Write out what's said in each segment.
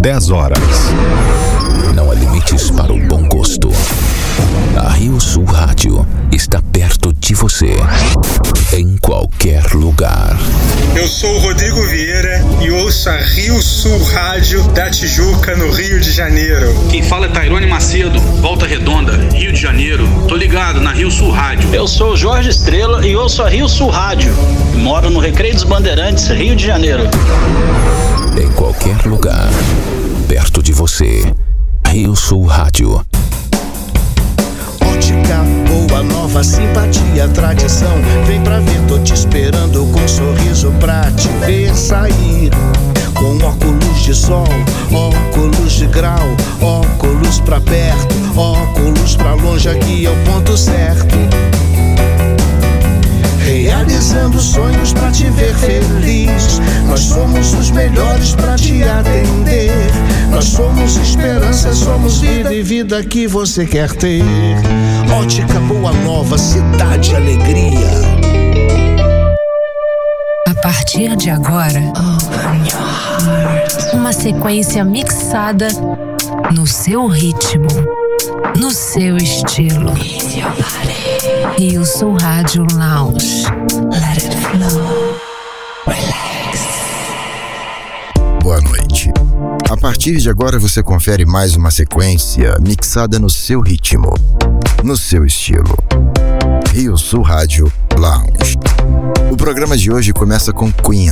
10 horas. Não há limites para o bom gosto. A Rio Sul Rádio está perto de você, em qualquer lugar. Eu sou o Rodrigo Vieira e ouço a Rio Sul Rádio da Tijuca, no Rio de Janeiro. Quem fala é Tairone Macedo, Volta Redonda, Rio de Janeiro. Tô ligado na Rio Sul Rádio. Eu sou o Jorge Estrela e ouço a Rio Sul Rádio. Moro no Recreio dos Bandeirantes, Rio de Janeiro. Em qualquer lugar, perto de você, Rio Sul Rádio. Ótica boa, nova, simpatia, tradição. Vem pra ver, tô te esperando com um sorriso pra te ver sair. Com óculos de sol, óculos de grau, óculos pra perto, óculos pra longe, aqui é o ponto certo. Realizando sonhos pra te ver feliz. Nós somos os melhores pra te atender. Nós somos esperança, somos vida e vida que você quer ter. Ótica Boa Nova, cidade alegria. A partir de agora, uma sequência mixada no seu ritmo, no seu estilo. Rio Sul Rádio Lounge. Let it flow. Relax. Boa noite. A partir de agora você confere mais uma sequência mixada no seu ritmo, no seu estilo. Rio Sul Rádio Lounge. O programa de hoje começa com Queen.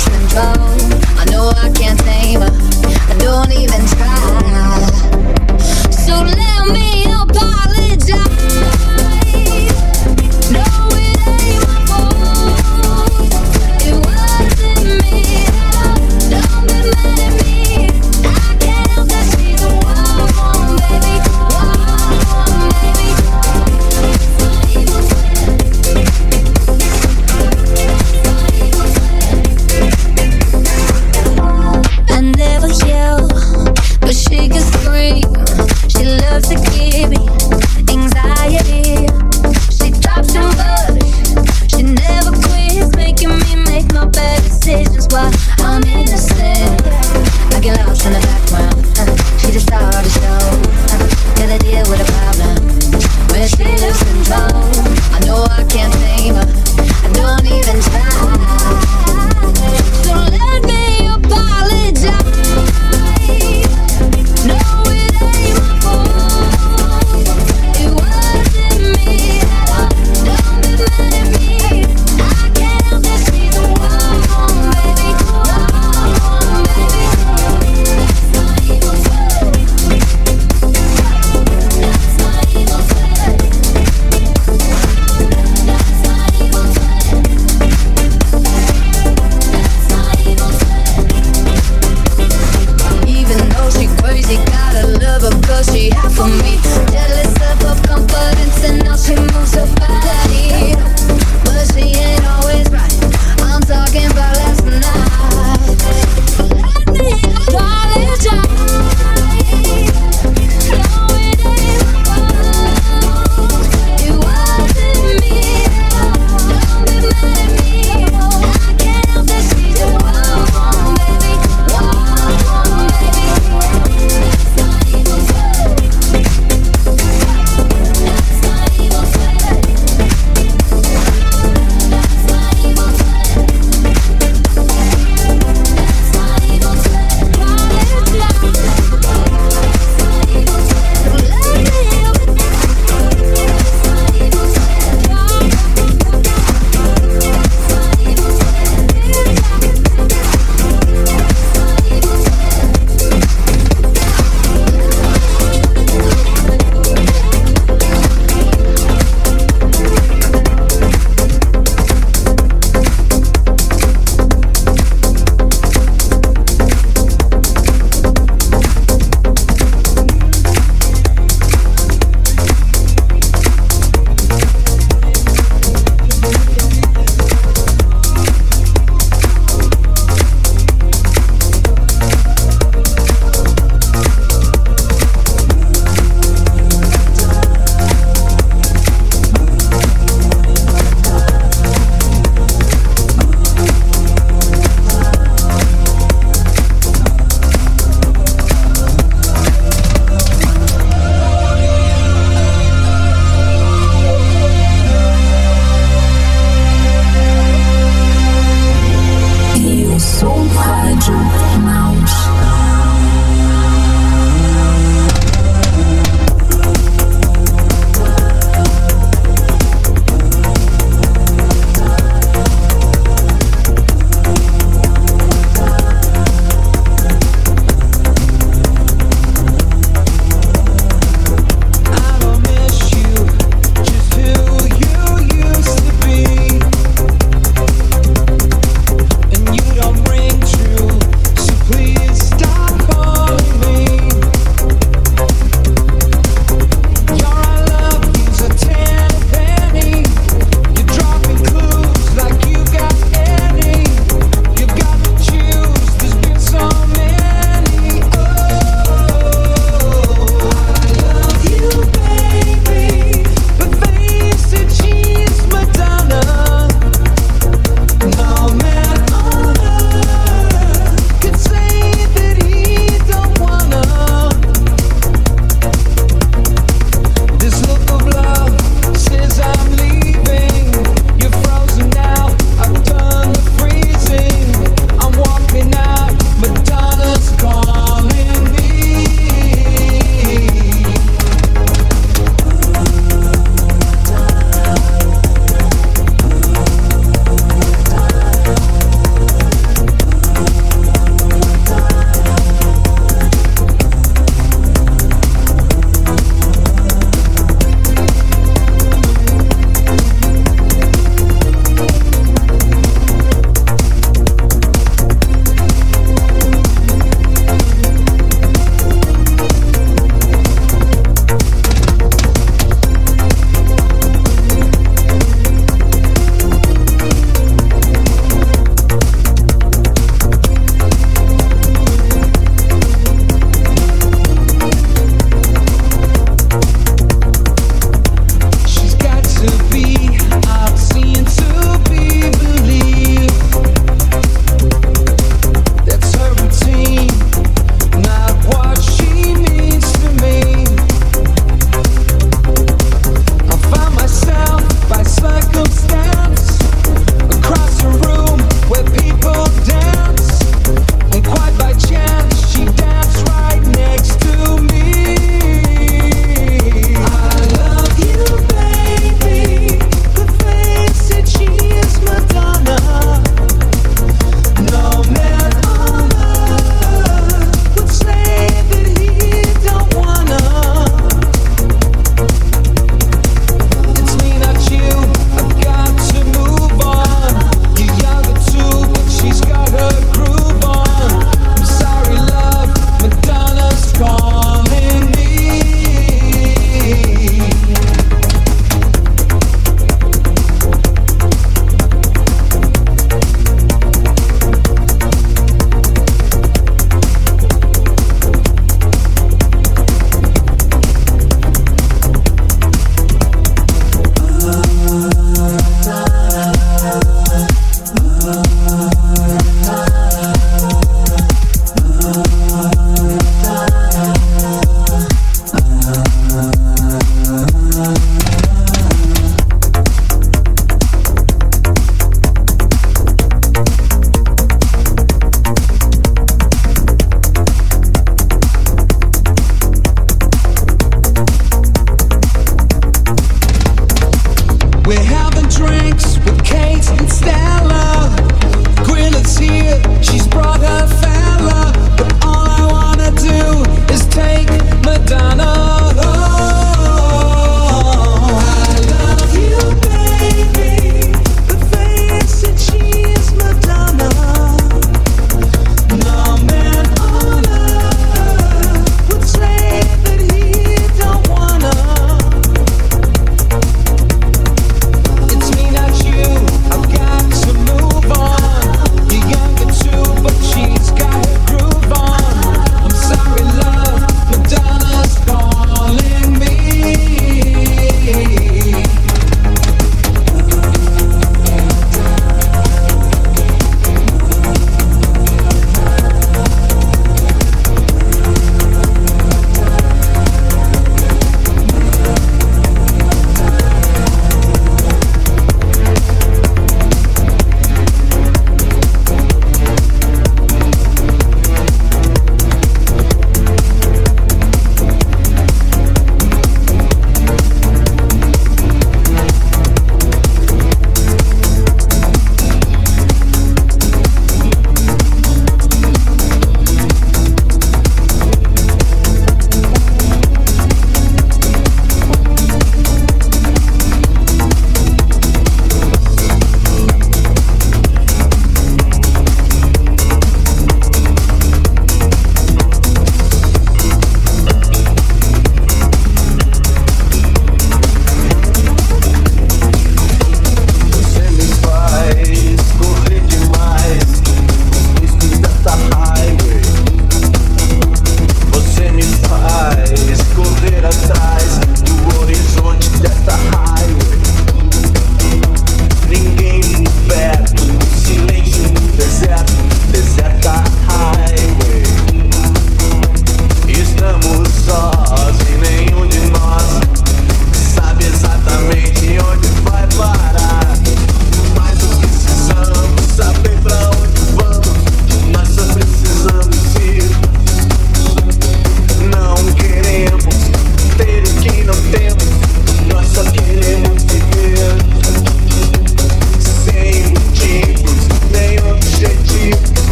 lose control. I know I can't tame her, I don't even try. So let me apologize. No, it ain't my fault. It wasn't me at all. Don't get mad at me. I can't help that she's a wild baby. Wild baby. I never yell, but she can scream. She loves to keep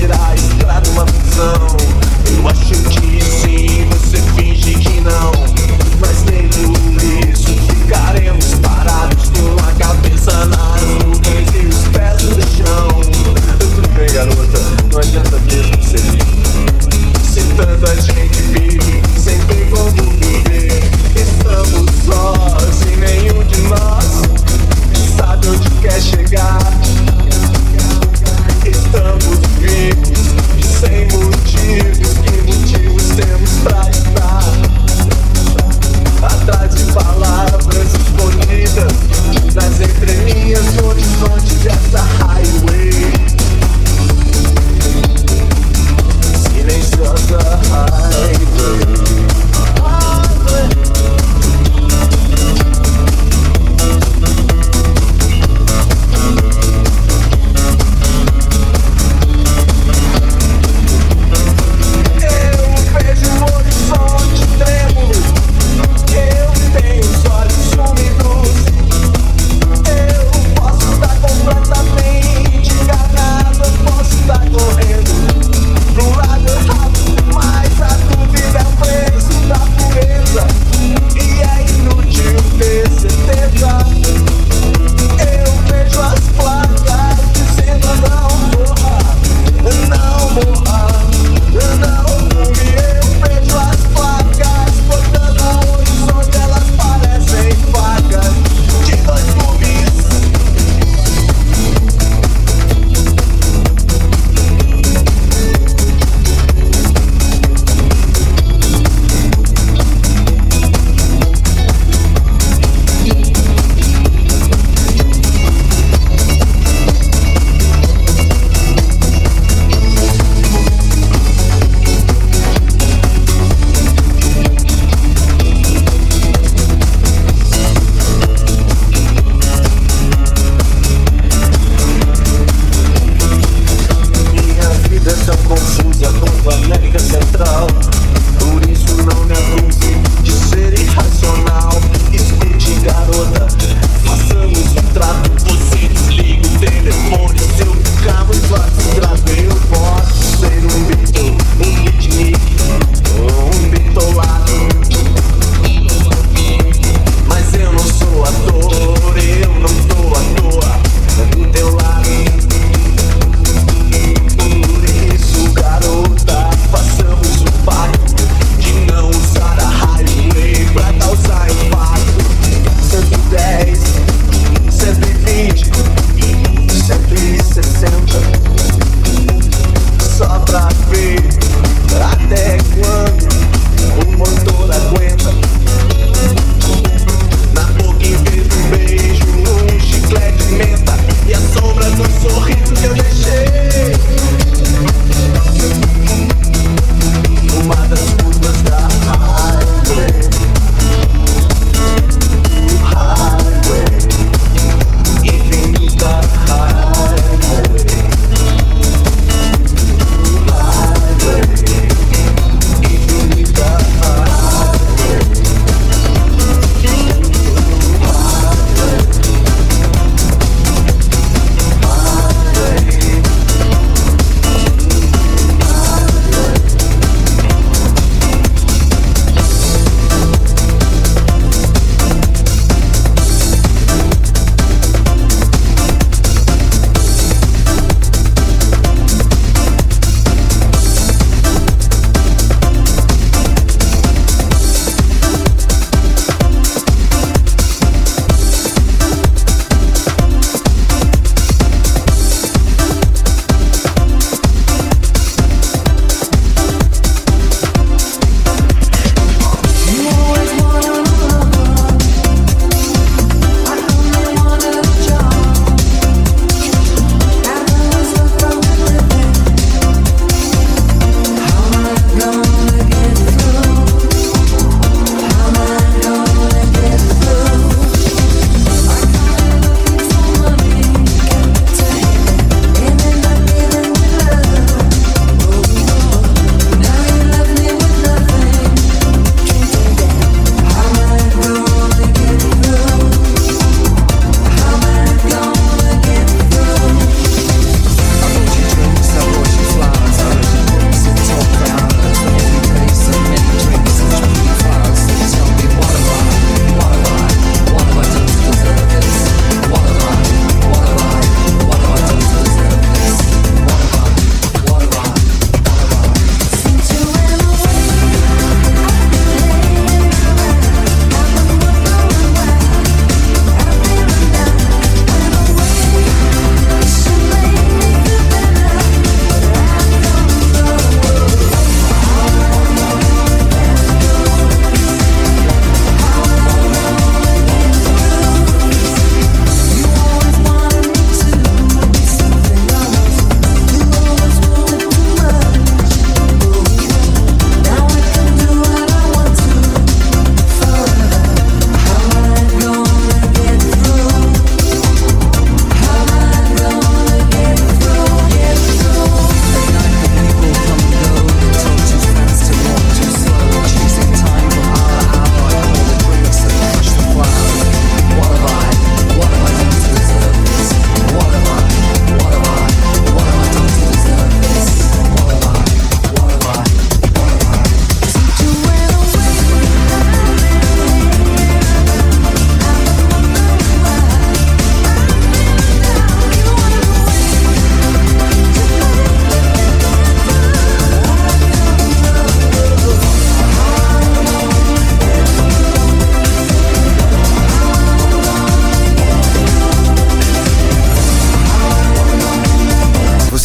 será escravo uma prisão. Eu acho que sim, você finge que não. Mas nem por isso ficaremos parados com a cabeça nas nuvens e os pés no chão. Tudo bem, garota, não adianta mesmo ser. Se tanta gente vive sem ter como viver, estamos sós e nenhum de nós sabe onde quer chegar. Estamos vivos sem motivo.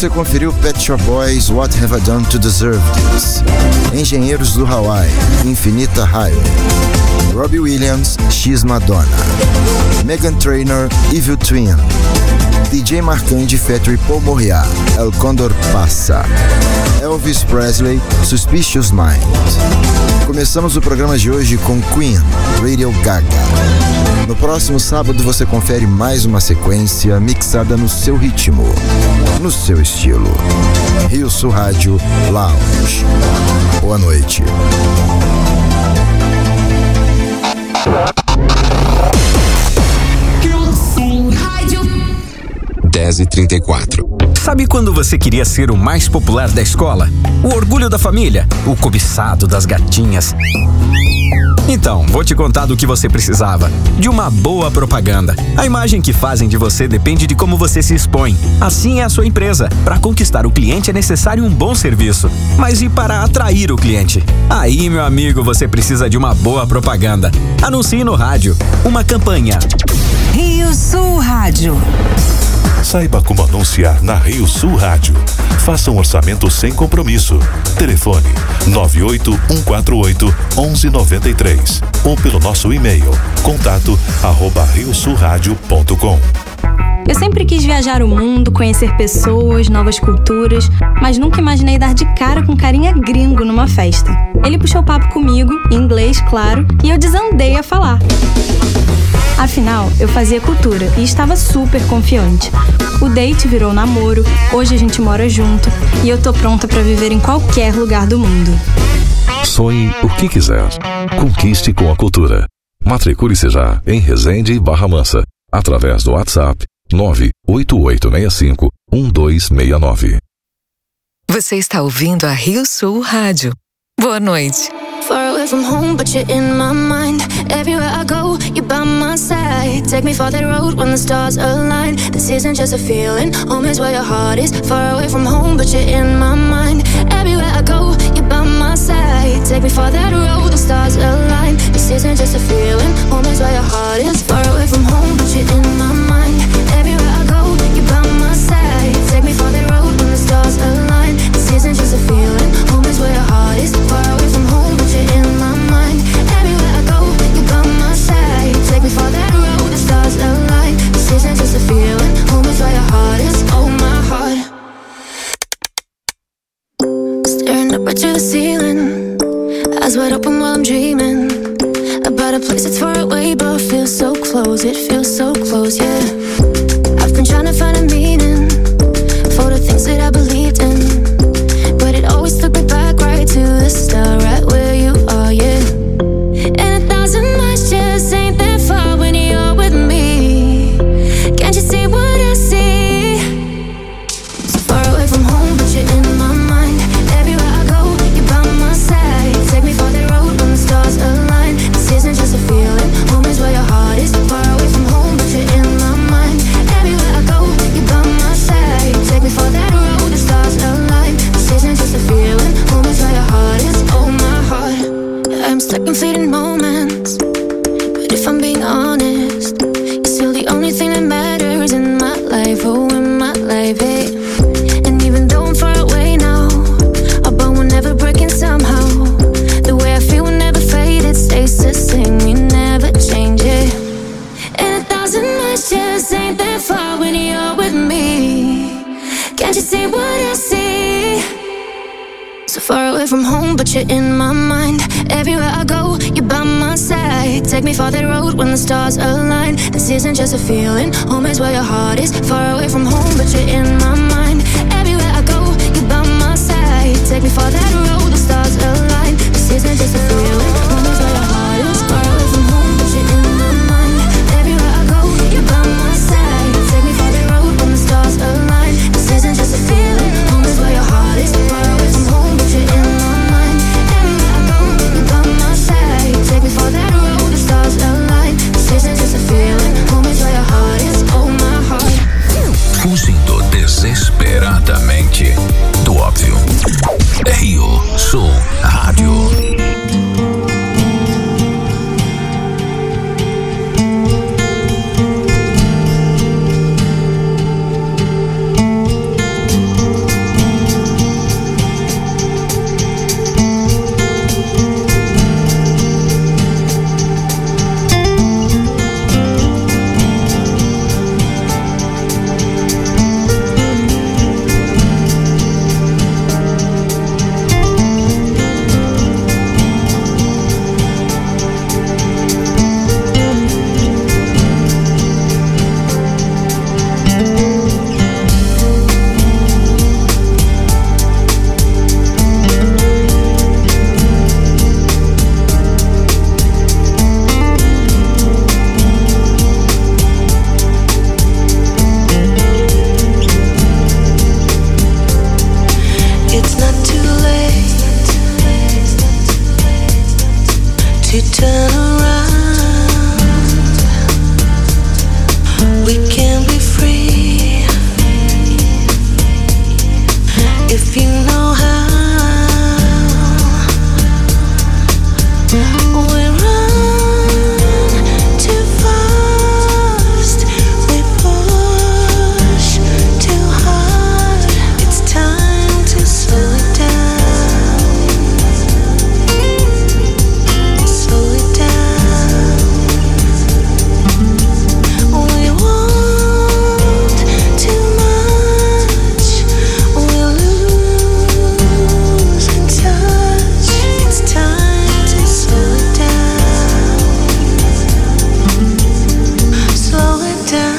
você conferiu Pet Shop Boys, What Have I Done to Deserve This? Engenheiros do Hawaii, Infinita Highway. Robbie Williams, She's Madonna. Meghan Trainor, Evil Twin. DJ Marcandi featuring Paul Moriá, El Condor Passa. Elvis Presley, Suspicious Mind. Começamos o programa de hoje com Queen, Radio Gaga. No próximo sábado você confere mais uma sequência mixada no seu ritmo, no seu estilo. Rio Sul Rádio Lounge. Boa noite. Rio Sul Rádio 10h34. Sabe quando você queria ser o mais popular da escola? O orgulho da família? O cobiçado das gatinhas? Então, vou te contar do que você precisava. De uma boa propaganda. A imagem que fazem de você depende de como você se expõe. Assim é a sua empresa. Para conquistar o cliente é necessário um bom serviço. Mas e para atrair o cliente? Aí, meu amigo, você precisa de uma boa propaganda. Anuncie no rádio. Uma campanha. Rio Sul Rádio. Saiba como anunciar na Rio Sul Rádio. Faça um orçamento sem compromisso. Telefone 98148-1193 ou pelo nosso e-mail contato@riosulradio.com. Eu sempre quis viajar o mundo, conhecer pessoas, novas culturas, mas nunca imaginei dar de cara com carinha gringo numa festa. Ele puxou papo comigo, em inglês, claro, e eu desandei a falar. Afinal, eu fazia cultura e estava super confiante. O date virou namoro, hoje a gente mora junto e eu tô pronta pra viver em qualquer lugar do mundo. Sonhe o que quiser. Conquiste com a cultura. Matricule-se já em Resende e Barra Mansa, através do WhatsApp 98865-1269. Você está ouvindo a Rio Sul Rádio. Boa noite. Far away from home, but you're in my mind. Everywhere I go, you're by my side. Take me for that road when the stars align. This isn't just a feeling, home is where your heart is. Far away from home, but you're in my mind. Everywhere I go, you're by my side. Take me for that road, the stars align. This isn't just a feeling, home is where your heart is. Far away from home, but you're in my mind. Everywhere I go, you're by my side. Take me for that road when the stars align. This isn't just a feeling, home is where your heart is. Far away from home, but you're in my mind. Everywhere I go, you're by my side. Take me for that road, the stars align. This isn't just a feeling, home is where your heart is. Oh, my heart. Staring up right to the ceiling, eyes wide open while I'm dreaming about a place that's far away but feels so close. It feels so close, yeah. I've been trying to find a meaning for the things that I believed in, but it always took me back right to the start, right where you are, yeah. And 1,000 miles just ain't that far when you're with me. Can't you see what I see? So far away from home, but you're in my mind. Everywhere I go, you're by my side. Take me for that road when the stars align. This isn't just a feeling, home is where your heart is. Far away from home, but you're in my mind. Everywhere I go, you're by my side. Take me for that road, the stars align. This isn't just a feeling, home is where your heart is. Oh, my heart. I'm stuck in fleeting moments, but if I'm being honest, you're still the only thing that matters in my life. Oh, in my life, hey. And even though I'm far away now, our bond will never break in somehow. The way I feel will never fade, it stays the same, we never change it. And 1,000 miles just ain't that far when you're with me. Can't you see what I see? So far away from home, but you're in my mind. Everywhere I go, you're by my side. Take me for that road when the stars align. This isn't just a feeling, home is where your heart is. Far away from home, but you're in my mind. Everywhere I go, you're by my side. Take me for that road, the stars align. This isn't just a feeling, home is where your heart is. Far away from home, but you're in my mind. Everywhere I go, you're by my side. Take me for that road when the stars align. This isn't just a feeling, home is where your heart is. Far away from home, but you're in my mind. Everywhere I go, you're by my side. Take me for that road, the stars align. This isn't just a feeling, home is where your heart is. Oh, my heart. Fugindo desesperadamente do óbvio. Rio turn around, we can be free if you know how. We run too fast, we push too hard. It's time to slow it down, slow it down. We want too much, we'll lose in touch. It's time to slow it down, slow it down.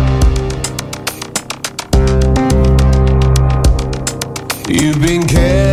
You've been careful.